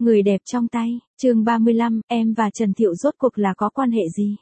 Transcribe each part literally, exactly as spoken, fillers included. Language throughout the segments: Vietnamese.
Người đẹp trong tay, chương ba mươi lăm, em và Trần Thiệu rốt cuộc là có quan hệ gì?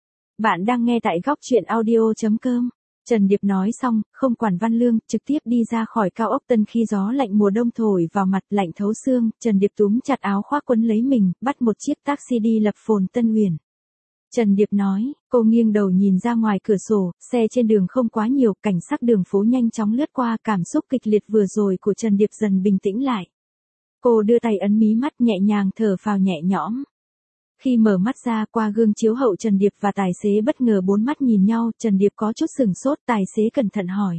Bạn đang nghe tại góc truyện audio chấm com. Trần Điệp nói xong, không quản Văn Lương, trực tiếp đi ra khỏi cao ốc Tân khi gió lạnh mùa đông thổi vào mặt lạnh thấu xương, Trần Điệp túm chặt áo khoác quấn lấy mình, bắt một chiếc taxi đi lập phồn Tân Uyển. Trần Điệp nói, cô nghiêng đầu nhìn ra ngoài cửa sổ, xe trên đường không quá nhiều, cảnh sắc đường phố nhanh chóng lướt qua, cảm xúc kịch liệt vừa rồi của Trần Điệp dần bình tĩnh lại. Cô đưa tay ấn mí mắt nhẹ nhàng thở phào nhẹ nhõm. Khi mở mắt ra qua gương chiếu hậu Trần Điệp và tài xế bất ngờ bốn mắt nhìn nhau, Trần Điệp có chút sừng sốt, tài xế cẩn thận hỏi.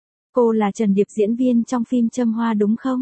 Cô là Trần Điệp diễn viên trong phim Châm Hoa đúng không?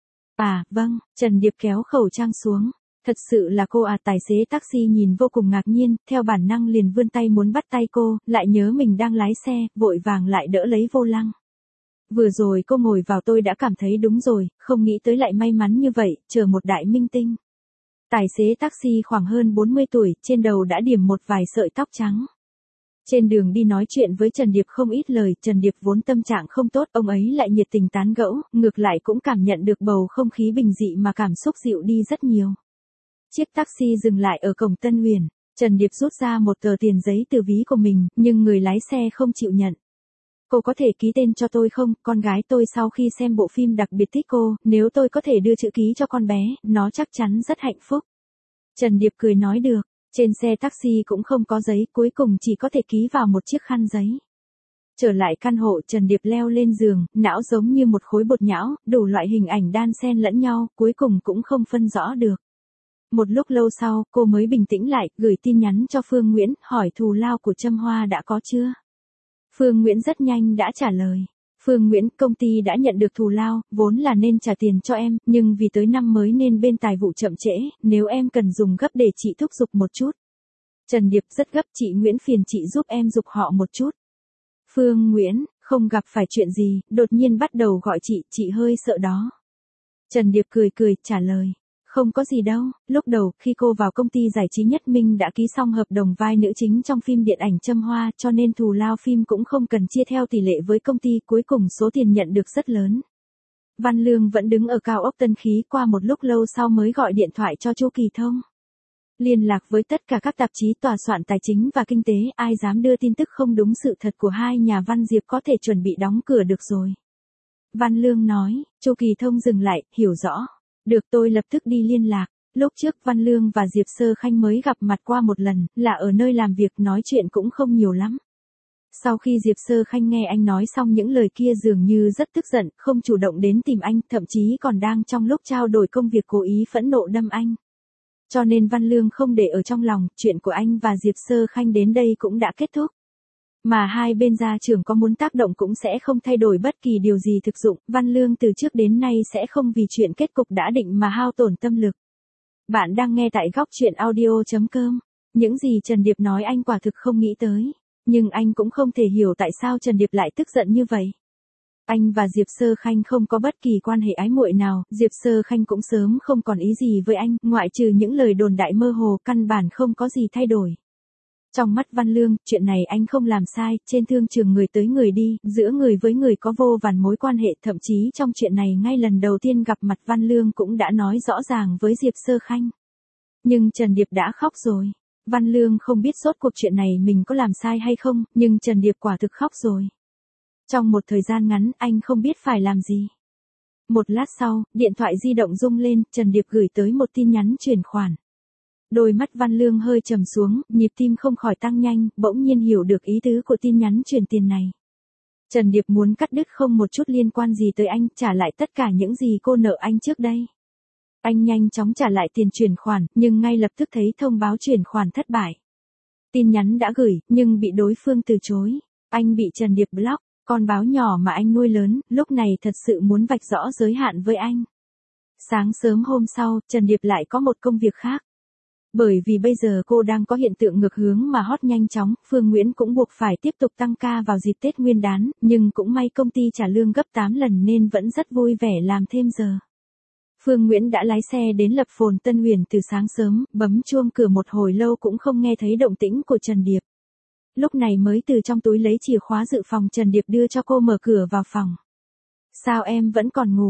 À, vâng, Trần Điệp kéo khẩu trang xuống. Thật sự là cô à, tài xế taxi nhìn vô cùng ngạc nhiên, theo bản năng liền vươn tay muốn bắt tay cô, lại nhớ mình đang lái xe, vội vàng lại đỡ lấy vô lăng. Vừa rồi cô ngồi vào tôi đã cảm thấy đúng rồi, không nghĩ tới lại may mắn như vậy, chờ một đại minh tinh. Tài xế taxi khoảng hơn bốn mươi tuổi, trên đầu đã điểm một vài sợi tóc trắng. Trên đường đi nói chuyện với Trần Điệp không ít lời, Trần Điệp vốn tâm trạng không tốt, ông ấy lại nhiệt tình tán gẫu, ngược lại cũng cảm nhận được bầu không khí bình dị mà cảm xúc dịu đi rất nhiều. Chiếc taxi dừng lại ở cổng Tân Uyển, Trần Điệp rút ra một tờ tiền giấy từ ví của mình, nhưng người lái xe không chịu nhận. Cô có thể ký tên cho tôi không, con gái tôi sau khi xem bộ phim đặc biệt thích cô, nếu tôi có thể đưa chữ ký cho con bé, nó chắc chắn rất hạnh phúc. Trần Điệp cười nói được, trên xe taxi cũng không có giấy, cuối cùng chỉ có thể ký vào một chiếc khăn giấy. Trở lại căn hộ, Trần Điệp leo lên giường, não giống như một khối bột nhão, đủ loại hình ảnh đan xen lẫn nhau, cuối cùng cũng không phân rõ được. Một lúc lâu sau, cô mới bình tĩnh lại, gửi tin nhắn cho Phương Nguyễn, hỏi thù lao của Châm Hoa đã có chưa? Phương Nguyễn rất nhanh đã trả lời. Phương Nguyễn, công ty đã nhận được thù lao, vốn là nên trả tiền cho em, nhưng vì tới năm mới nên bên tài vụ chậm trễ, nếu em cần dùng gấp để chị thúc giục một chút. Trần Điệp rất gấp, chị Nguyễn phiền chị giúp em giục họ một chút. Phương Nguyễn, không gặp phải chuyện gì, đột nhiên bắt đầu gọi chị, chị hơi sợ đó. Trần Điệp cười cười, trả lời. Không có gì đâu, lúc đầu, khi cô vào công ty giải trí Nhất Minh đã ký xong hợp đồng vai nữ chính trong phim điện ảnh Châm Hoa, cho nên thù lao phim cũng không cần chia theo tỷ lệ với công ty, cuối cùng số tiền nhận được rất lớn. Văn Lương vẫn đứng ở cao ốc Tân Khí, qua một lúc lâu sau mới gọi điện thoại cho Chu Kỳ Thông. Liên lạc với tất cả các tạp chí tòa soạn tài chính và kinh tế, ai dám đưa tin tức không đúng sự thật của hai nhà Văn Diệp có thể chuẩn bị đóng cửa được rồi. Văn Lương nói, Chu Kỳ Thông dừng lại, hiểu rõ. Được, tôi lập tức đi liên lạc. Lúc trước Văn Lương và Diệp Sơ Khanh mới gặp mặt qua một lần, là ở nơi làm việc, nói chuyện cũng không nhiều lắm. Sau khi Diệp Sơ Khanh nghe anh nói xong những lời kia dường như rất tức giận, không chủ động đến tìm anh, thậm chí còn đang trong lúc trao đổi công việc cố ý phẫn nộ đâm anh. Cho nên Văn Lương không để ở trong lòng, chuyện của anh và Diệp Sơ Khanh đến đây cũng đã kết thúc. Mà hai bên gia trưởng có muốn tác động cũng sẽ không thay đổi bất kỳ điều gì thực dụng, Văn Lương từ trước đến nay sẽ không vì chuyện kết cục đã định mà hao tổn tâm lực. Bạn đang nghe tại góc truyện audio chấm com. Những gì Trần Điệp nói anh quả thực không nghĩ tới, nhưng anh cũng không thể hiểu tại sao Trần Điệp lại tức giận như vậy. Anh và Diệp Sơ Khanh không có bất kỳ quan hệ ái muội nào, Diệp Sơ Khanh cũng sớm không còn ý gì với anh, ngoại trừ những lời đồn đại mơ hồ, căn bản không có gì thay đổi. Trong mắt Văn Lương, chuyện này anh không làm sai, trên thương trường người tới người đi, giữa người với người có vô vàn mối quan hệ, thậm chí trong chuyện này ngay lần đầu tiên gặp mặt Văn Lương cũng đã nói rõ ràng với Diệp Sơ Khanh. Nhưng Trần Điệp đã khóc rồi. Văn Lương không biết rốt cuộc chuyện này mình có làm sai hay không, nhưng Trần Điệp quả thực khóc rồi. Trong một thời gian ngắn, anh không biết phải làm gì. Một lát sau, điện thoại di động rung lên, Trần Điệp gửi tới một tin nhắn chuyển khoản. Đôi mắt Văn Lương hơi trầm xuống, nhịp tim không khỏi tăng nhanh, bỗng nhiên hiểu được ý tứ của tin nhắn chuyển tiền này. Trần Điệp muốn cắt đứt không một chút liên quan gì tới anh, trả lại tất cả những gì cô nợ anh trước đây. Anh nhanh chóng trả lại tiền chuyển khoản, nhưng ngay lập tức thấy thông báo chuyển khoản thất bại. Tin nhắn đã gửi, nhưng bị đối phương từ chối. Anh bị Trần Điệp block, con báo nhỏ mà anh nuôi lớn, lúc này thật sự muốn vạch rõ giới hạn với anh. Sáng sớm hôm sau, Trần Điệp lại có một công việc khác. Bởi vì bây giờ cô đang có hiện tượng ngược hướng mà hot nhanh chóng, Phương Nguyễn cũng buộc phải tiếp tục tăng ca vào dịp Tết Nguyên đán, nhưng cũng may công ty trả lương gấp tám lần nên vẫn rất vui vẻ làm thêm giờ. Phương Nguyễn đã lái xe đến lập phồn Tân Uyển từ sáng sớm, bấm chuông cửa một hồi lâu cũng không nghe thấy động tĩnh của Trần Điệp. Lúc này mới từ trong túi lấy chìa khóa dự phòng Trần Điệp đưa cho cô mở cửa vào phòng. Sao em vẫn còn ngủ?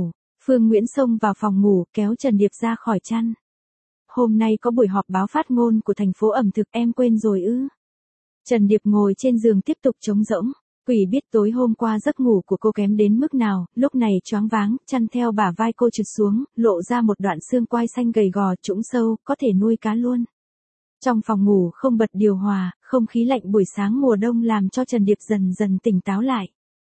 Phương Nguyễn xông vào phòng ngủ, kéo Trần Điệp ra khỏi chăn. Hôm nay có buổi họp báo phát ngôn của thành phố ẩm thực, em quên rồi ư? Trần Điệp ngồi trên giường tiếp tục trống rỗng. Quỷ biết tối hôm qua giấc ngủ của cô kém đến mức nào, lúc này choáng váng, chăn theo bả vai cô trượt xuống, lộ ra một đoạn xương quai xanh gầy gò trũng sâu, có thể nuôi cá luôn. Trong phòng ngủ không bật điều hòa, không khí lạnh buổi sáng mùa đông làm cho Trần Điệp dần dần tỉnh táo lại.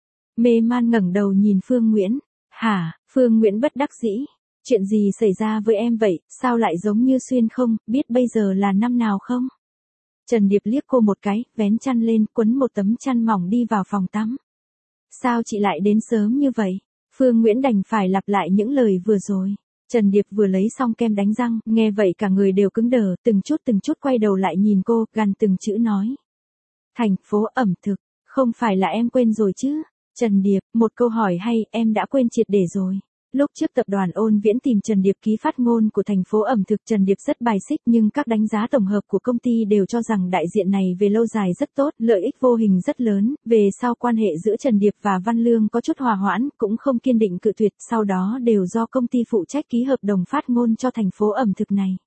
Mê man ngẩng đầu nhìn Phương Nguyễn. Hả? Phương Nguyễn bất đắc dĩ. Chuyện gì xảy ra với em vậy, sao lại giống như xuyên không, biết bây giờ là năm nào không? Trần Điệp liếc cô một cái, vén chăn lên, quấn một tấm chăn mỏng đi vào phòng tắm. Sao chị lại đến sớm như vậy? Phương Nguyễn đành phải lặp lại những lời vừa rồi. Trần Điệp vừa lấy xong kem đánh răng, nghe vậy cả người đều cứng đờ, từng chút từng chút quay đầu lại nhìn cô, gằn từng chữ nói. Thành phố ẩm thực, không phải là em quên rồi chứ? Trần Điệp, một câu hỏi hay, em đã quên triệt để rồi. Lúc trước tập đoàn Ôn Viễn tìm Trần Điệp ký phát ngôn của thành phố ẩm thực, Trần Điệp rất bài xích, nhưng các đánh giá tổng hợp của công ty đều cho rằng đại diện này về lâu dài rất tốt, lợi ích vô hình rất lớn. Về sau quan hệ giữa Trần Điệp và Văn Lương có chút hòa hoãn, cũng không kiên định cự tuyệt, sau đó đều do công ty phụ trách ký hợp đồng phát ngôn cho thành phố ẩm thực này.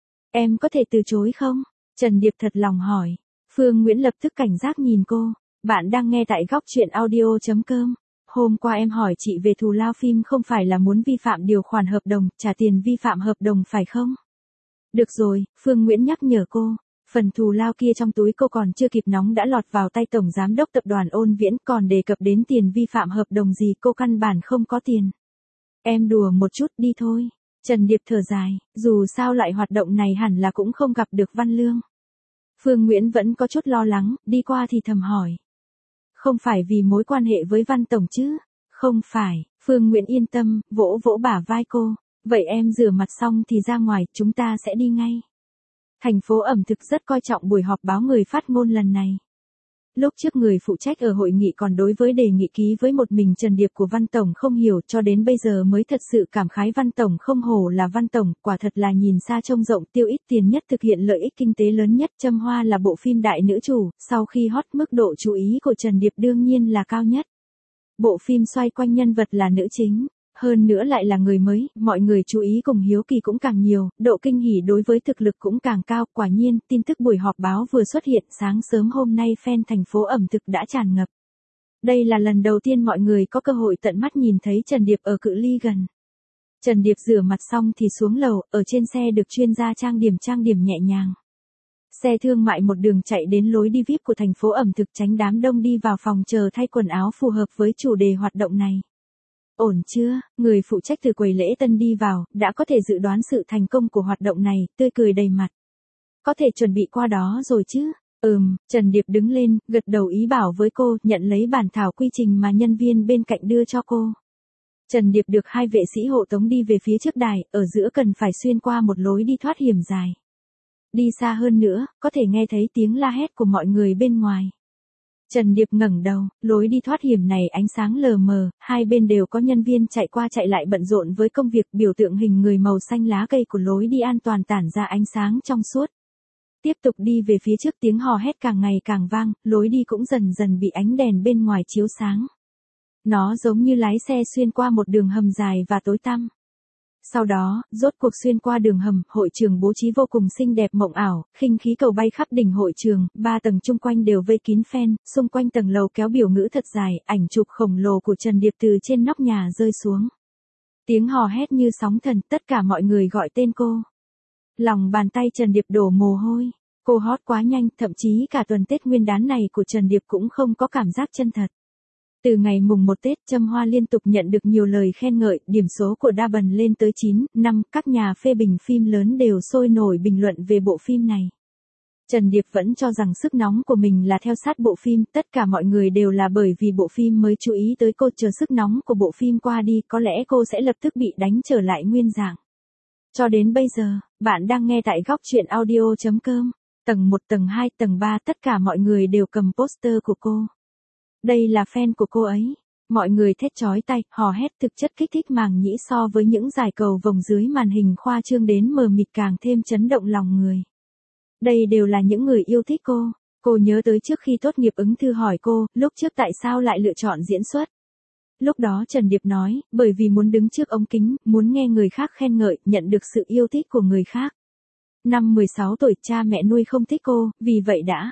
Em có thể từ chối không? Trần Điệp thật lòng hỏi. Phương Nguyễn lập tức cảnh giác nhìn cô. Bạn đang nghe tại góc truyện audio chấm com. Hôm qua em hỏi chị về thù lao phim không phải là muốn vi phạm điều khoản hợp đồng, trả tiền vi phạm hợp đồng phải không? Được rồi, Phương Nguyễn nhắc nhở cô. Phần thù lao kia trong túi cô còn chưa kịp nóng đã lọt vào tay Tổng Giám đốc Tập đoàn Ôn Viễn, còn đề cập đến tiền vi phạm hợp đồng gì, cô căn bản không có tiền. Em đùa một chút đi thôi. Trần Điệp thở dài, dù sao loại hoạt động này hẳn là cũng không gặp được Văn Lương. Phương Nguyễn vẫn có chút lo lắng, đi qua thì thầm hỏi. Không phải vì mối quan hệ với Văn Tổng chứ? Không phải, Phương Nguyễn yên tâm, vỗ vỗ bả vai cô. Vậy em rửa mặt xong thì ra ngoài, chúng ta sẽ đi ngay. Thành phố ẩm thực rất coi trọng buổi họp báo người phát ngôn lần này. Lúc trước người phụ trách ở hội nghị còn đối với đề nghị ký với một mình Trần Điệp của Văn Tổng không hiểu, cho đến bây giờ mới thật sự cảm khái Văn Tổng không hổ là Văn Tổng, quả thật là nhìn xa trông rộng, tiêu ít tiền nhất thực hiện lợi ích kinh tế lớn nhất. Châm Hoa là bộ phim đại nữ chủ, sau khi hot mức độ chú ý của Trần Điệp đương nhiên là cao nhất. Bộ phim xoay quanh nhân vật là nữ chính. Hơn nữa lại là người mới, mọi người chú ý cùng hiếu kỳ cũng càng nhiều, độ kinh hỉ đối với thực lực cũng càng cao. Quả nhiên, tin tức buổi họp báo vừa xuất hiện, sáng sớm hôm nay fan thành phố ẩm thực đã tràn ngập. Đây là lần đầu tiên mọi người có cơ hội tận mắt nhìn thấy Trần Điệp ở cự ly gần. Trần Điệp rửa mặt xong thì xuống lầu, ở trên xe được chuyên gia trang điểm trang điểm nhẹ nhàng. Xe thương mại một đường chạy đến lối đi vi ai pi của thành phố ẩm thực, tránh đám đông đi vào phòng chờ thay quần áo phù hợp với chủ đề hoạt động này. Ổn chưa? Người phụ trách từ quầy lễ tân đi vào, đã có thể dự đoán sự thành công của hoạt động này, tươi cười đầy mặt. Có thể chuẩn bị qua đó rồi chứ? Ừm, Trần Điệp đứng lên, gật đầu ý bảo với cô, nhận lấy bản thảo quy trình mà nhân viên bên cạnh đưa cho cô. Trần Điệp được hai vệ sĩ hộ tống đi về phía trước đài, ở giữa cần phải xuyên qua một lối đi thoát hiểm dài. Đi xa hơn nữa, có thể nghe thấy tiếng la hét của mọi người bên ngoài. Trần Điệp ngẩng đầu, lối đi thoát hiểm này ánh sáng lờ mờ, hai bên đều có nhân viên chạy qua chạy lại bận rộn với công việc, biểu tượng hình người màu xanh lá cây của lối đi an toàn tản ra ánh sáng trong suốt. Tiếp tục đi về phía trước, tiếng hò hét càng ngày càng vang, lối đi cũng dần dần bị ánh đèn bên ngoài chiếu sáng. Nó giống như lái xe xuyên qua một đường hầm dài và tối tăm. Sau đó, rốt cuộc xuyên qua đường hầm, hội trường bố trí vô cùng xinh đẹp mộng ảo, khinh khí cầu bay khắp đỉnh hội trường, ba tầng chung quanh đều vây kín fan, xung quanh tầng lầu kéo biểu ngữ thật dài, ảnh chụp khổng lồ của Trần Điệp từ trên nóc nhà rơi xuống. Tiếng hò hét như sóng thần, tất cả mọi người gọi tên cô. Lòng bàn tay Trần Điệp đổ mồ hôi, cô hot quá nhanh, thậm chí cả tuần Tết Nguyên đán này của Trần Điệp cũng không có cảm giác chân thật. Từ ngày mùng một Tết, Châm Hoa liên tục nhận được nhiều lời khen ngợi, điểm số của đa bần lên tới chín, năm, các nhà phê bình phim lớn đều sôi nổi bình luận về bộ phim này. Trần Điệp vẫn cho rằng sức nóng của mình là theo sát bộ phim, tất cả mọi người đều là bởi vì bộ phim mới chú ý tới cô, chờ sức nóng của bộ phim qua đi, có lẽ cô sẽ lập tức bị đánh trở lại nguyên dạng. Cho đến bây giờ, bạn đang nghe tại góc truyện audio chấm com, tầng một, tầng hai, tầng ba, tất cả mọi người đều cầm poster của cô. Đây là fan của cô ấy. Mọi người thét chói tai, hò hét, thực chất kích thích màng nhĩ, so với những giải cầu vồng dưới màn hình khoa trương đến mờ mịt càng thêm chấn động lòng người. Đây đều là những người yêu thích cô. Cô nhớ tới trước khi tốt nghiệp ứng thư hỏi cô, lúc trước tại sao lại lựa chọn diễn xuất. Lúc đó Trần Điệp nói, bởi vì muốn đứng trước ống kính, muốn nghe người khác khen ngợi, nhận được sự yêu thích của người khác. Năm mười sáu tuổi cha mẹ nuôi không thích cô, vì vậy đã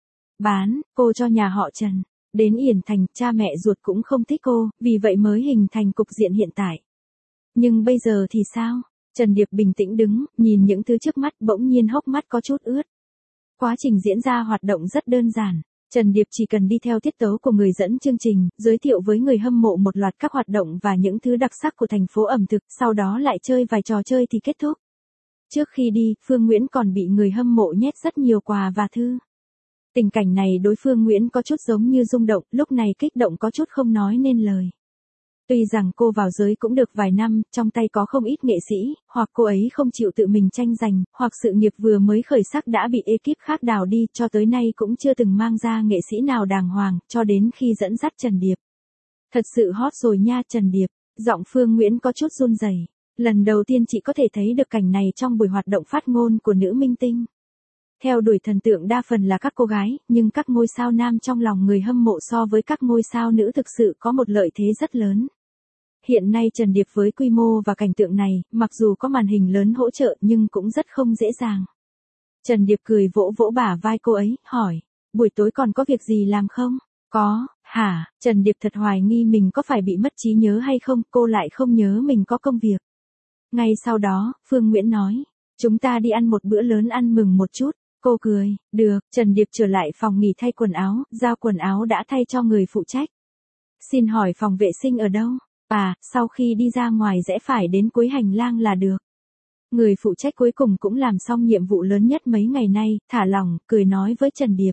bán cô cho nhà họ Trần. Đến Yển Thành, cha mẹ ruột cũng không thích cô, vì vậy mới hình thành cục diện hiện tại. Nhưng bây giờ thì sao? Trần Điệp bình tĩnh đứng, nhìn những thứ trước mắt, bỗng nhiên hốc mắt có chút ướt. Quá trình diễn ra hoạt động rất đơn giản. Trần Điệp chỉ cần đi theo tiết tấu của người dẫn chương trình, giới thiệu với người hâm mộ một loạt các hoạt động và những thứ đặc sắc của thành phố ẩm thực, sau đó lại chơi vài trò chơi thì kết thúc. Trước khi đi, Phương Nguyễn còn bị người hâm mộ nhét rất nhiều quà và thư. Tình cảnh này đối Phương Nguyễn có chút giống như rung động, lúc này kích động có chút không nói nên lời. Tuy rằng cô vào giới cũng được vài năm, trong tay có không ít nghệ sĩ, hoặc cô ấy không chịu tự mình tranh giành, hoặc sự nghiệp vừa mới khởi sắc đã bị ekip khác đào đi, cho tới nay cũng chưa từng mang ra nghệ sĩ nào đàng hoàng, cho đến khi dẫn dắt Trần Điệp. Thật sự hot rồi nha Trần Điệp, giọng Phương Nguyễn có chút run rẩy. Lần đầu tiên chị có thể thấy được cảnh này trong buổi hoạt động phát ngôn của nữ minh tinh. Theo đuổi thần tượng đa phần là các cô gái, nhưng các ngôi sao nam trong lòng người hâm mộ so với các ngôi sao nữ thực sự có một lợi thế rất lớn. Hiện nay Trần Điệp với quy mô và cảnh tượng này, mặc dù có màn hình lớn hỗ trợ nhưng cũng rất không dễ dàng. Trần Điệp cười vỗ vỗ bả vai cô ấy, hỏi, buổi tối còn có việc gì làm không? Có, hả? Trần Điệp thật hoài nghi mình có phải bị mất trí nhớ hay không, cô lại không nhớ mình có công việc. Ngay sau đó, Phương Nguyễn nói, chúng ta đi ăn một bữa lớn ăn mừng một chút. Cô cười, được, Trần Điệp trở lại phòng nghỉ thay quần áo, giao quần áo đã thay cho người phụ trách. Xin hỏi phòng vệ sinh ở đâu? À, sau khi đi ra ngoài rẽ phải đến cuối hành lang là được. Người phụ trách cuối cùng cũng làm xong nhiệm vụ lớn nhất mấy ngày nay, thả lỏng, cười nói với Trần Điệp.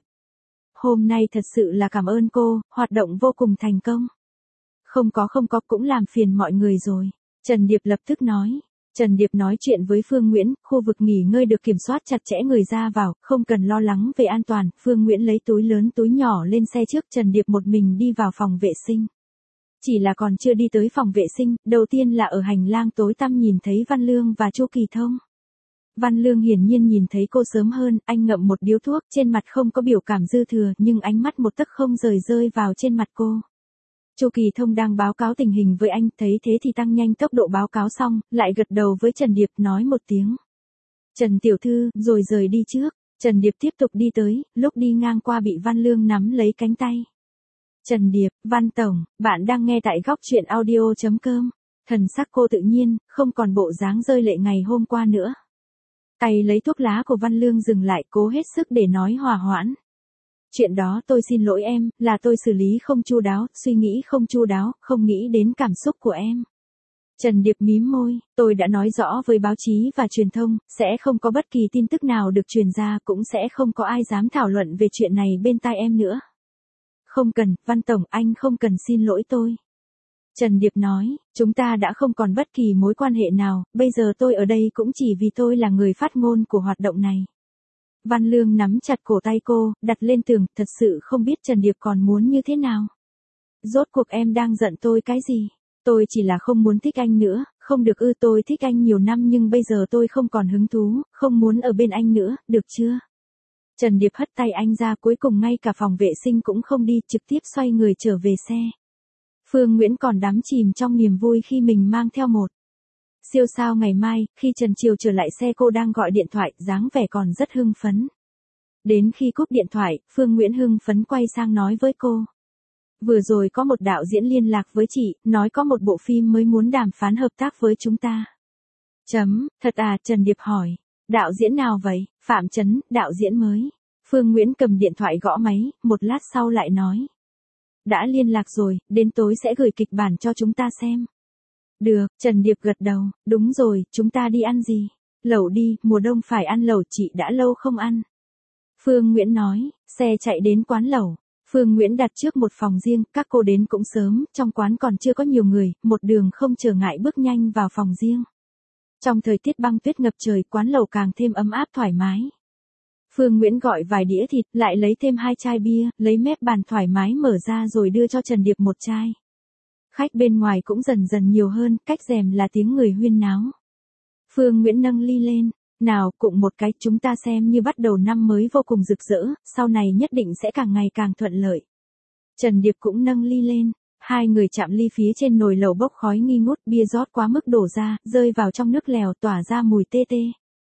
Hôm nay thật sự là cảm ơn cô, hoạt động vô cùng thành công. Không có không có cũng làm phiền mọi người rồi. Trần Điệp lập tức nói. Trần Điệp nói chuyện với Phương Nguyễn, khu vực nghỉ ngơi được kiểm soát chặt chẽ người ra vào, không cần lo lắng về an toàn. Phương Nguyễn lấy túi lớn túi nhỏ lên xe trước, Trần Điệp một mình đi vào phòng vệ sinh. Chỉ là còn chưa đi tới phòng vệ sinh, đầu tiên là ở hành lang tối tăm nhìn thấy Văn Lương và Chu Kỳ Thông. Văn Lương hiển nhiên nhìn thấy cô sớm hơn, anh ngậm một điếu thuốc, trên mặt không có biểu cảm dư thừa, nhưng ánh mắt một tấc không rời rơi vào trên mặt cô. Chu Kỳ Thông đang báo cáo tình hình với anh, thấy thế thì tăng nhanh tốc độ báo cáo xong, lại gật đầu với Trần Điệp nói một tiếng. Trần tiểu thư, rồi rời đi trước. Trần Điệp tiếp tục đi tới, lúc đi ngang qua bị Văn Lương nắm lấy cánh tay. Trần Điệp, Văn Tổng, bạn đang nghe tại góc truyện audio chấm com. Thần sắc cô tự nhiên, không còn bộ dáng rơi lệ ngày hôm qua nữa. Tay lấy thuốc lá của Văn Lương dừng lại, cố hết sức để nói hòa hoãn. Chuyện đó tôi xin lỗi em, là tôi xử lý không chu đáo, suy nghĩ không chu đáo, không nghĩ đến cảm xúc của em. Trần Điệp mím môi, tôi đã nói rõ với báo chí và truyền thông, sẽ không có bất kỳ tin tức nào được truyền ra, cũng sẽ không có ai dám thảo luận về chuyện này bên tai em nữa. Không cần, Văn Tổng, anh không cần xin lỗi tôi. Trần Điệp nói, chúng ta đã không còn bất kỳ mối quan hệ nào, bây giờ tôi ở đây cũng chỉ vì tôi là người phát ngôn của hoạt động này. Văn Lương nắm chặt cổ tay cô, đặt lên tường, thật sự không biết Trần Điệp còn muốn như thế nào. Rốt cuộc em đang giận tôi cái gì? Tôi chỉ là không muốn thích anh nữa, không được ư, tôi thích anh nhiều năm nhưng bây giờ tôi không còn hứng thú, không muốn ở bên anh nữa, được chưa? Trần Điệp hất tay anh ra, cuối cùng ngay cả phòng vệ sinh cũng không đi, trực tiếp xoay người trở về xe. Phương Nguyễn còn đắm chìm trong niềm vui khi mình mang theo một siêu sao ngày mai, khi Trần Triều trở lại xe cô đang gọi điện thoại, dáng vẻ còn rất hưng phấn. Đến khi cúp điện thoại, Phương Nguyễn hưng phấn quay sang nói với cô. Vừa rồi có một đạo diễn liên lạc với chị, nói có một bộ phim mới muốn đàm phán hợp tác với chúng ta. Chấm, thật à, Trần Điệp hỏi. Đạo diễn nào vậy? Phạm Chấn, đạo diễn mới. Phương Nguyễn cầm điện thoại gõ máy, một lát sau lại nói. Đã liên lạc rồi, đến tối sẽ gửi kịch bản cho chúng ta xem. Được, Trần Điệp gật đầu, đúng rồi, chúng ta đi ăn gì? Lẩu đi, mùa đông phải ăn lẩu, chị đã lâu không ăn. Phương Nguyễn nói, xe chạy đến quán lẩu. Phương Nguyễn đặt trước một phòng riêng, các cô đến cũng sớm, trong quán còn chưa có nhiều người, một đường không trở ngại bước nhanh vào phòng riêng. Trong thời tiết băng tuyết ngập trời, quán lẩu càng thêm ấm áp thoải mái. Phương Nguyễn gọi vài đĩa thịt, lại lấy thêm hai chai bia, lấy mép bàn thoải mái mở ra rồi đưa cho Trần Điệp một chai. Khách bên ngoài cũng dần dần nhiều hơn, cách rèm là tiếng người huyên náo. Phương Nguyễn nâng ly lên, nào, cùng một cái, chúng ta xem như bắt đầu năm mới vô cùng rực rỡ, sau này nhất định sẽ càng ngày càng thuận lợi. Trần Điệp cũng nâng ly lên, Hai người chạm ly phía trên nồi lẩu bốc khói nghi ngút, bia rót quá mức đổ ra, rơi vào trong nước lèo tỏa ra mùi tê tê.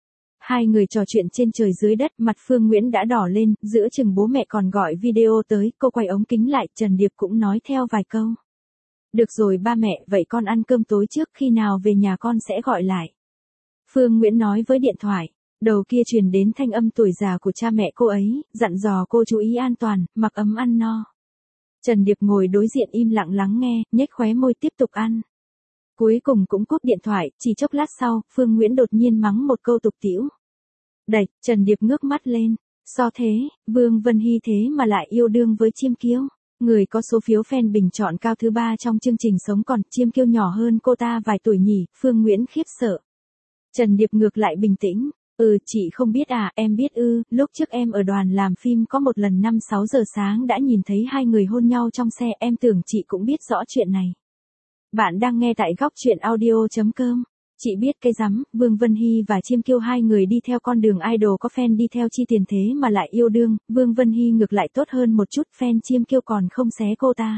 Hai người trò chuyện trên trời dưới đất, mặt Phương Nguyễn đã đỏ lên, giữa chừng bố mẹ còn gọi video tới, cô quay ống kính lại, Trần Điệp cũng nói theo vài câu. Được rồi ba mẹ, vậy con ăn cơm tối trước, khi nào về nhà con sẽ gọi lại. Phương Nguyễn nói với điện thoại, đầu kia truyền đến thanh âm tuổi già của cha mẹ cô ấy, dặn dò cô chú ý an toàn, mặc ấm ăn no. Trần Điệp ngồi đối diện im lặng lắng nghe, nhếch khóe môi tiếp tục ăn. Cuối cùng cũng cúp điện thoại, chỉ chốc lát sau, Phương Nguyễn đột nhiên mắng một câu tục tĩu. Đạch, Trần Điệp ngước mắt lên. So thế, Vương Vân Hy thế mà lại yêu đương với Chiêm Kiêu. Người có số phiếu fan bình chọn cao thứ ba trong chương trình sống còn, Chiêm Kiêu nhỏ hơn cô ta vài tuổi nhỉ, Phương Nguyễn khiếp sợ. Trần Điệp ngược lại bình tĩnh. Ừ, chị không biết à, em biết ư, lúc trước em ở đoàn làm phim có một lần năm sáu giờ sáng đã nhìn thấy hai người hôn nhau trong xe, em tưởng chị cũng biết rõ chuyện này. Bạn đang nghe tại góc truyện audio chấm com. Chị biết cái rắm, Vương Vân Hy và Chiêm Kiêu hai người đi theo con đường idol có fan đi theo chi tiền thế mà lại yêu đương, Vương Vân Hy ngược lại tốt hơn một chút, fan Chiêm Kiêu còn không xé cô ta.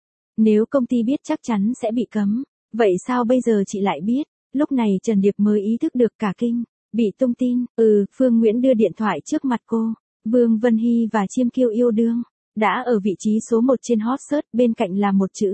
Nếu công ty biết chắc chắn sẽ bị cấm, vậy sao bây giờ chị lại biết? Lúc này Trần Điệp mới ý thức được cả kinh, bị tung tin, ừ, Phương Nguyễn đưa điện thoại trước mặt cô, Vương Vân Hy và Chiêm Kiêu yêu đương, đã ở vị trí số một trên hot search, bên cạnh là một chữ.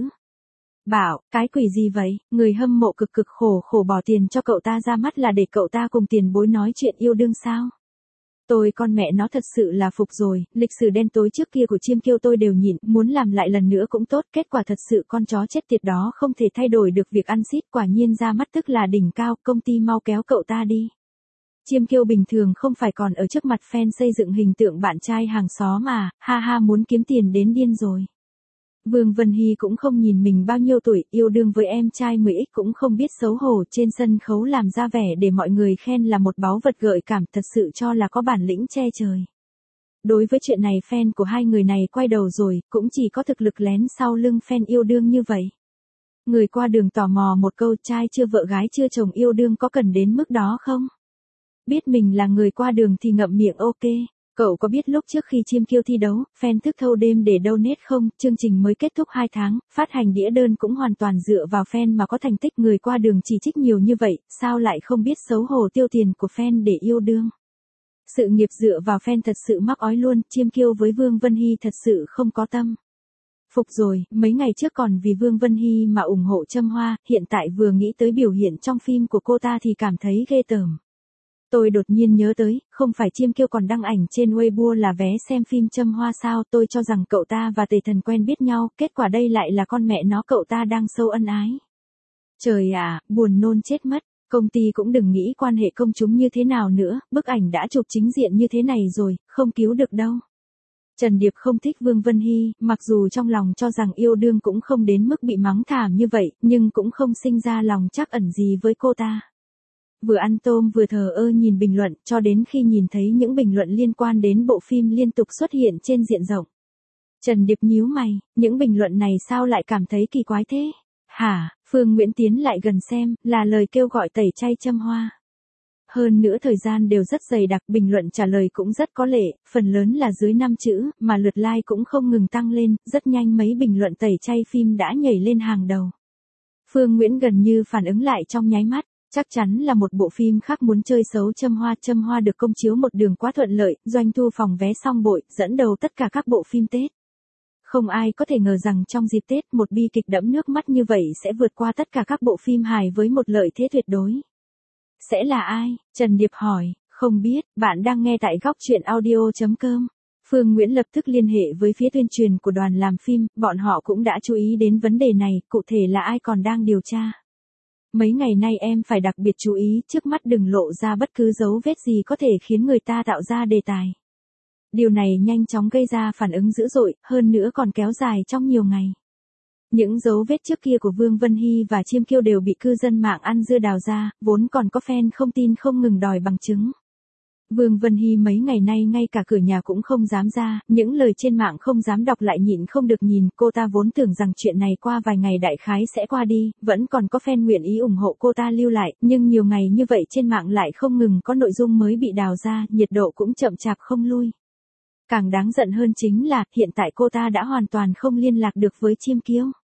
Bảo, cái quỷ gì vậy, người hâm mộ cực cực khổ khổ bỏ tiền cho cậu ta ra mắt là để cậu ta cùng tiền bối nói chuyện yêu đương sao? Tôi con mẹ nó thật sự là phục rồi, lịch sử đen tối trước kia của Chiêm Kiêu tôi đều nhịn, muốn làm lại lần nữa cũng tốt, kết quả thật sự con chó chết tiệt đó không thể thay đổi được việc ăn xít, quả nhiên ra mắt tức là đỉnh cao, công ty mau kéo cậu ta đi. Chiêm Kiêu bình thường không phải còn ở trước mặt fan xây dựng hình tượng bạn trai hàng xóm mà, ha ha muốn kiếm tiền đến điên rồi. Vương Vân Hy cũng không nhìn mình bao nhiêu tuổi, yêu đương với em trai mười x cũng không biết xấu hổ, trên sân khấu làm ra vẻ để mọi người khen là một báu vật gợi cảm, thật sự cho là có bản lĩnh che trời. Đối với chuyện này fan của hai người này quay đầu rồi, cũng chỉ có thực lực lén sau lưng fan yêu đương như vậy. Người qua đường tò mò một câu, trai chưa vợ gái chưa chồng yêu đương có cần đến mức đó không? Biết mình là người qua đường thì ngậm miệng ok. Cậu có biết lúc trước khi Chiêm Kiêu thi đấu, fan thức thâu đêm để donate không, chương trình mới kết thúc hai tháng, phát hành đĩa đơn cũng hoàn toàn dựa vào fan mà có thành tích, người qua đường chỉ trích nhiều như vậy, sao lại không biết xấu hổ tiêu tiền của fan để yêu đương. Sự nghiệp dựa vào fan thật sự mắc ói luôn, Chiêm Kiêu với Vương Vân Hy thật sự không có tâm. Phục rồi, mấy ngày trước còn vì Vương Vân Hy mà ủng hộ Trâm Hoa, hiện tại vừa nghĩ tới biểu hiện trong phim của cô ta thì cảm thấy ghê tởm. Tôi đột nhiên nhớ tới, không phải Chiêm Kiêu còn đăng ảnh trên Weibo là vé xem phim Trâm Hoa sao, tôi cho rằng cậu ta và Tề Thần quen biết nhau, kết quả đây lại là con mẹ nó cậu ta đang sâu ân ái. Trời ạ, buồn nôn chết mất, công ty cũng đừng nghĩ quan hệ công chúng như thế nào nữa, bức ảnh đã chụp chính diện như thế này rồi, không cứu được đâu. Trần Điệp không thích Vương Vân Hy, mặc dù trong lòng cho rằng yêu đương cũng không đến mức bị mắng thảm như vậy, nhưng cũng không sinh ra lòng trắc ẩn gì với cô ta. Vừa ăn tôm vừa thờ ơ nhìn bình luận, cho đến khi nhìn thấy những bình luận liên quan đến bộ phim liên tục xuất hiện trên diện rộng. Trần Điệp nhíu mày, những bình luận này sao lại cảm thấy kỳ quái thế? Hả, Phương Nguyễn tiến lại gần xem, là lời kêu gọi tẩy chay Trâm Hoa. Hơn nữa thời gian đều rất dày đặc, bình luận trả lời cũng rất có lệ, phần lớn là dưới năm chữ, mà lượt like cũng không ngừng tăng lên, rất nhanh mấy bình luận tẩy chay phim đã nhảy lên hàng đầu. Phương Nguyễn gần như phản ứng lại trong nháy mắt. Chắc chắn là một bộ phim khác muốn chơi xấu Trâm Hoa. Trâm Hoa được công chiếu một đường quá thuận lợi, doanh thu phòng vé xong bội, dẫn đầu tất cả các bộ phim Tết. Không ai có thể ngờ rằng trong dịp Tết một bi kịch đẫm nước mắt như vậy sẽ vượt qua tất cả các bộ phim hài với một lợi thế tuyệt đối. Sẽ là ai? Trần Điệp hỏi, không biết, bạn đang nghe tại góc truyện audio chấm com. Phương Nguyễn lập tức liên hệ với phía tuyên truyền của đoàn làm phim, bọn họ cũng đã chú ý đến vấn đề này, cụ thể là ai còn đang điều tra. Mấy ngày nay em phải đặc biệt chú ý, trước mắt đừng lộ ra bất cứ dấu vết gì có thể khiến người ta tạo ra đề tài. Điều này nhanh chóng gây ra phản ứng dữ dội, hơn nữa còn kéo dài trong nhiều ngày. Những dấu vết trước kia của Vương Vân Hy và Chiêm Kiêu đều bị cư dân mạng ăn dưa đào ra, vốn còn có fan không tin không ngừng đòi bằng chứng. Vương Vân Hy mấy ngày nay ngay cả cửa nhà cũng không dám ra, những lời trên mạng không dám đọc lại nhịn không được nhìn, cô ta vốn tưởng rằng chuyện này qua vài ngày đại khái sẽ qua đi, vẫn còn có fan nguyện ý ủng hộ cô ta lưu lại, nhưng nhiều ngày như vậy trên mạng lại không ngừng có nội dung mới bị đào ra, nhiệt độ cũng chậm chạp không lui. Càng đáng giận hơn chính là, hiện tại cô ta đã hoàn toàn không liên lạc được với Chiêm Kiêu.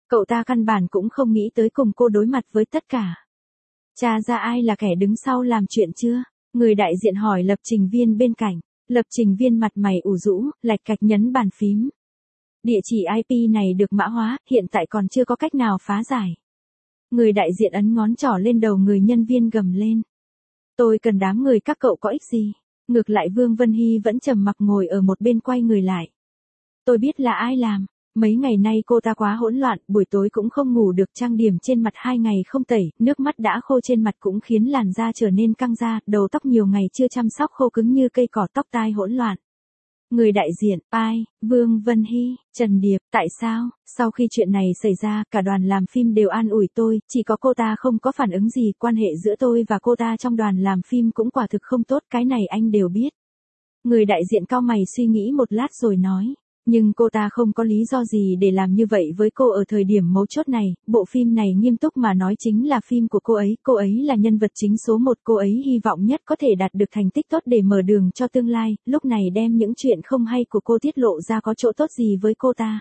Cậu ta căn bản cũng không nghĩ tới cùng cô đối mặt với tất cả. Tra ra ai là kẻ đứng sau làm chuyện chưa? Người đại diện hỏi lập trình viên bên cạnh. Lập trình viên mặt mày ủ rũ, lạch cạch nhấn bàn phím. Địa chỉ i pê này được mã hóa, hiện tại còn chưa có cách nào phá giải. Người đại diện ấn ngón trỏ lên đầu người nhân viên gầm lên. Tôi cần đám người các cậu có ích gì? Ngược lại Vương Vân Hy vẫn trầm mặc ngồi ở một bên quay người lại. Tôi biết là ai làm. Mấy ngày nay cô ta quá hỗn loạn, buổi tối cũng không ngủ được, trang điểm trên mặt hai ngày không tẩy, nước mắt đã khô trên mặt cũng khiến làn da trở nên căng ra, đầu tóc nhiều ngày chưa chăm sóc khô cứng như cây cỏ, tóc tai hỗn loạn. Người đại diện, ai, Vương Vân Hy, Trần Điệp, tại sao? Sau khi chuyện này xảy ra, cả đoàn làm phim đều an ủi tôi, chỉ có cô ta không có phản ứng gì, quan hệ giữa tôi và cô ta trong đoàn làm phim cũng quả thực không tốt, cái này anh đều biết. Người đại diện cau mày suy nghĩ một lát rồi nói. Nhưng cô ta không có lý do gì để làm như vậy với cô ở thời điểm mấu chốt này, bộ phim này nghiêm túc mà nói chính là phim của cô ấy, cô ấy là nhân vật chính số một, cô ấy hy vọng nhất có thể đạt được thành tích tốt để mở đường cho tương lai, lúc này đem những chuyện không hay của cô tiết lộ ra có chỗ tốt gì với cô ta.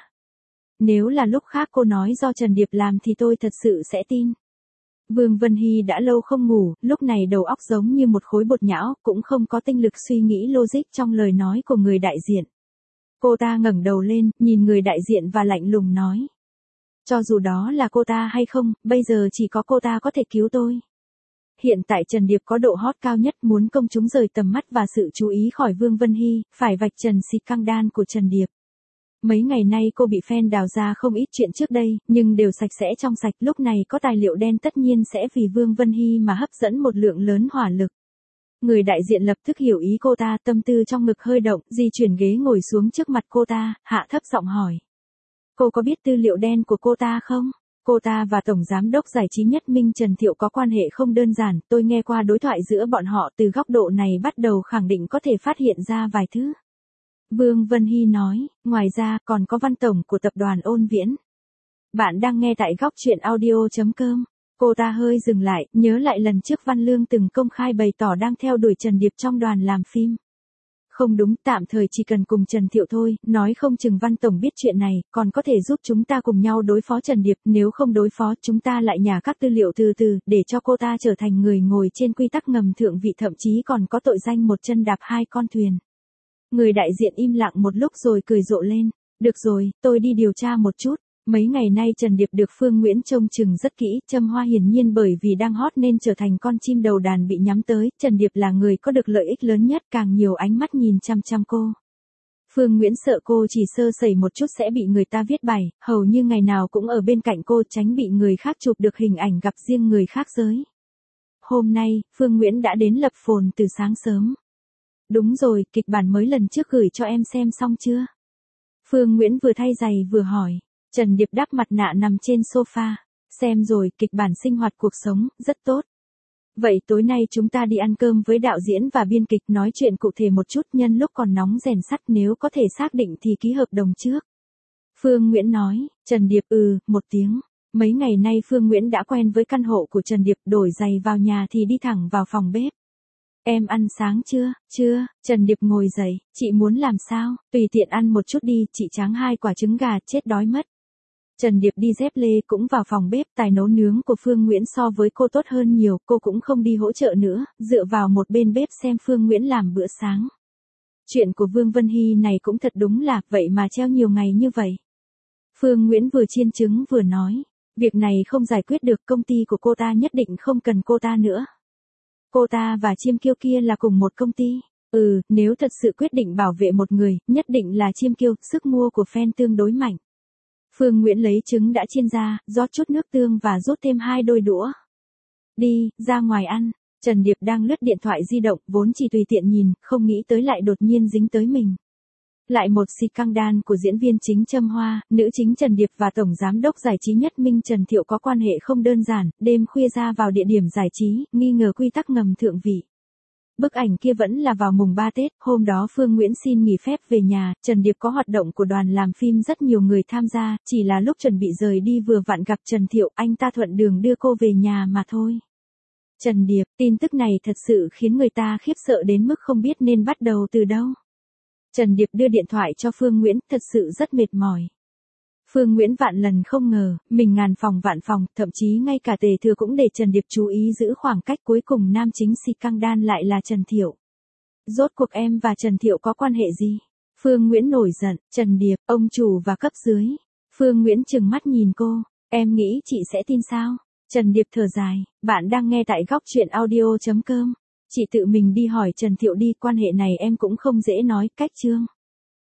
Nếu là lúc khác cô nói do Trần Điệp làm thì tôi thật sự sẽ tin. Vương Vân Hy đã lâu không ngủ, lúc này đầu óc giống như một khối bột nhão, cũng không có tinh lực suy nghĩ logic trong lời nói của người đại diện. Cô ta ngẩng đầu lên, nhìn người đại diện và lạnh lùng nói. Cho dù đó là cô ta hay không, bây giờ chỉ có cô ta có thể cứu tôi. Hiện tại Trần Điệp có độ hot cao nhất, muốn công chúng rời tầm mắt và sự chú ý khỏi Vương Vân Hy, phải vạch trần scandal của Trần Điệp. Mấy ngày nay cô bị fan đào ra không ít chuyện trước đây, nhưng đều sạch sẽ trong sạch, lúc này có tài liệu đen tất nhiên sẽ vì Vương Vân Hy mà hấp dẫn một lượng lớn hỏa lực. Người đại diện lập tức hiểu ý cô ta, tâm tư trong ngực hơi động, di chuyển ghế ngồi xuống trước mặt cô ta, hạ thấp giọng hỏi. Cô có biết tư liệu đen của cô ta không? Cô ta và Tổng Giám đốc Giải trí Nhất Minh Trần Thiệu có quan hệ không đơn giản, tôi nghe qua đối thoại giữa bọn họ, từ góc độ này bắt đầu khẳng định có thể phát hiện ra vài thứ. Vương Vân Hy nói, ngoài ra còn có văn tổng của tập đoàn Ôn Viễn. Bạn đang nghe tại góc truyện audio chấm com. Cô ta hơi dừng lại, nhớ lại lần trước Văn Lương từng công khai bày tỏ đang theo đuổi Trần Điệp trong đoàn làm phim. Không đúng, tạm thời chỉ cần cùng Trần Thiệu thôi, nói không chừng Văn Tổng biết chuyện này, còn có thể giúp chúng ta cùng nhau đối phó Trần Điệp, nếu không đối phó chúng ta lại nhả các tư liệu từ từ, để cho cô ta trở thành người ngồi trên quy tắc ngầm thượng vị, thậm chí còn có tội danh một chân đạp hai con thuyền. Người đại diện im lặng một lúc rồi cười rộ lên, được rồi, tôi đi điều tra một chút. Mấy ngày nay Trần Điệp được Phương Nguyễn trông chừng rất kỹ, Trâm Hoa hiển nhiên bởi vì đang hot nên trở thành con chim đầu đàn bị nhắm tới, Trần Điệp là người có được lợi ích lớn nhất, càng nhiều ánh mắt nhìn chăm chăm cô. Phương Nguyễn sợ cô chỉ sơ sẩy một chút sẽ bị người ta viết bài, hầu như ngày nào cũng ở bên cạnh cô tránh bị người khác chụp được hình ảnh gặp riêng người khác giới. Hôm nay, Phương Nguyễn đã đến lập phồn từ sáng sớm. Đúng rồi, kịch bản mới lần trước gửi cho em xem xong chưa? Phương Nguyễn vừa thay giày vừa hỏi. Trần Điệp đắp mặt nạ nằm trên sofa. Xem rồi, kịch bản sinh hoạt cuộc sống, rất tốt. Vậy tối nay chúng ta đi ăn cơm với đạo diễn và biên kịch, nói chuyện cụ thể một chút, nhân lúc còn nóng rèn sắt, nếu có thể xác định thì ký hợp đồng trước. Phương Nguyễn nói. Trần Điệp ừ, một tiếng. Mấy ngày nay Phương Nguyễn đã quen với căn hộ của Trần Điệp, đổi giày vào nhà thì đi thẳng vào phòng bếp. Em ăn sáng chưa? Chưa. Trần Điệp ngồi dậy. Chị muốn làm sao? Tùy tiện ăn một chút đi, chị tráng hai quả trứng gà, chết đói mất. Trần Điệp đi dép lê cũng vào phòng bếp, tài nấu nướng của Phương Nguyễn so với cô tốt hơn nhiều, cô cũng không đi hỗ trợ nữa, dựa vào một bên bếp xem Phương Nguyễn làm bữa sáng. Chuyện của Vương Vân Hy này cũng thật đúng là, vậy mà treo nhiều ngày như vậy. Phương Nguyễn vừa chiên trứng vừa nói, việc này không giải quyết được, công ty của cô ta nhất định không cần cô ta nữa. Cô ta và Chiêm Kiêu kia là cùng một công ty. Ừ, nếu thật sự quyết định bảo vệ một người, nhất định là Chiêm Kiêu, sức mua của fan tương đối mạnh. Phương Nguyễn lấy trứng đã chiên ra, rót chút nước tương và rút thêm hai đôi đũa. Đi, ra ngoài ăn. Trần Điệp đang lướt điện thoại di động, vốn chỉ tùy tiện nhìn, không nghĩ tới lại đột nhiên dính tới mình. Lại một scandal của diễn viên chính Trâm Hoa, nữ chính Trần Điệp và Tổng Giám đốc Giải trí Nhất Minh Trần Thiệu có quan hệ không đơn giản, đêm khuya ra vào địa điểm giải trí, nghi ngờ quy tắc ngầm thượng vị. Bức ảnh kia vẫn là vào mùng ba Tết, hôm đó Phương Nguyễn xin nghỉ phép về nhà, Trần Điệp có hoạt động của đoàn làm phim rất nhiều người tham gia, chỉ là lúc chuẩn bị rời đi vừa vặn gặp Trần Thiệu, anh ta thuận đường đưa cô về nhà mà thôi. Trần Điệp, tin tức này thật sự khiến người ta khiếp sợ đến mức không biết nên bắt đầu từ đâu. Trần Điệp đưa điện thoại cho Phương Nguyễn, thật sự rất mệt mỏi. Phương Nguyễn vạn lần không ngờ, mình ngàn phòng vạn phòng, thậm chí ngay cả Tề Thừa cũng để Trần Điệp chú ý giữ khoảng cách, cuối cùng nam chính si căng đan lại là Trần Thiệu. Rốt cuộc em và Trần Thiệu có quan hệ gì? Phương Nguyễn nổi giận, Trần Điệp, ông chủ và cấp dưới. Phương Nguyễn trừng mắt nhìn cô, em nghĩ chị sẽ tin sao? Trần Điệp thở dài, bạn đang nghe tại góc truyện audio chấm com. Chị tự mình đi hỏi Trần Thiệu đi, quan hệ này em cũng không dễ nói, cách chương.